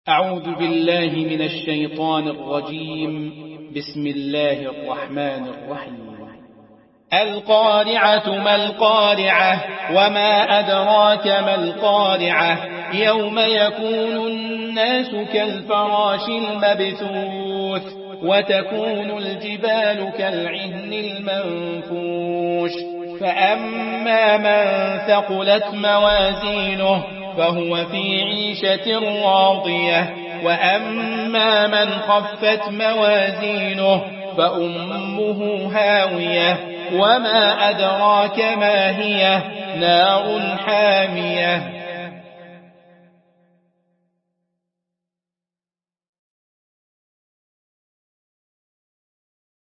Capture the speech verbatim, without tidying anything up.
أعوذ بالله من الشيطان الرجيم. بسم الله الرحمن الرحيم. القارعة ما القارعة وما أدراك ما القارعة يوم يكون الناس كالفراش المبثوث وتكون الجبال كالعهن المنفوش فأما من ثقلت موازينه فهو في عيشة راضية وأما من خفت موازينه فأمه هاوية وما أدراك ما هي نار حامية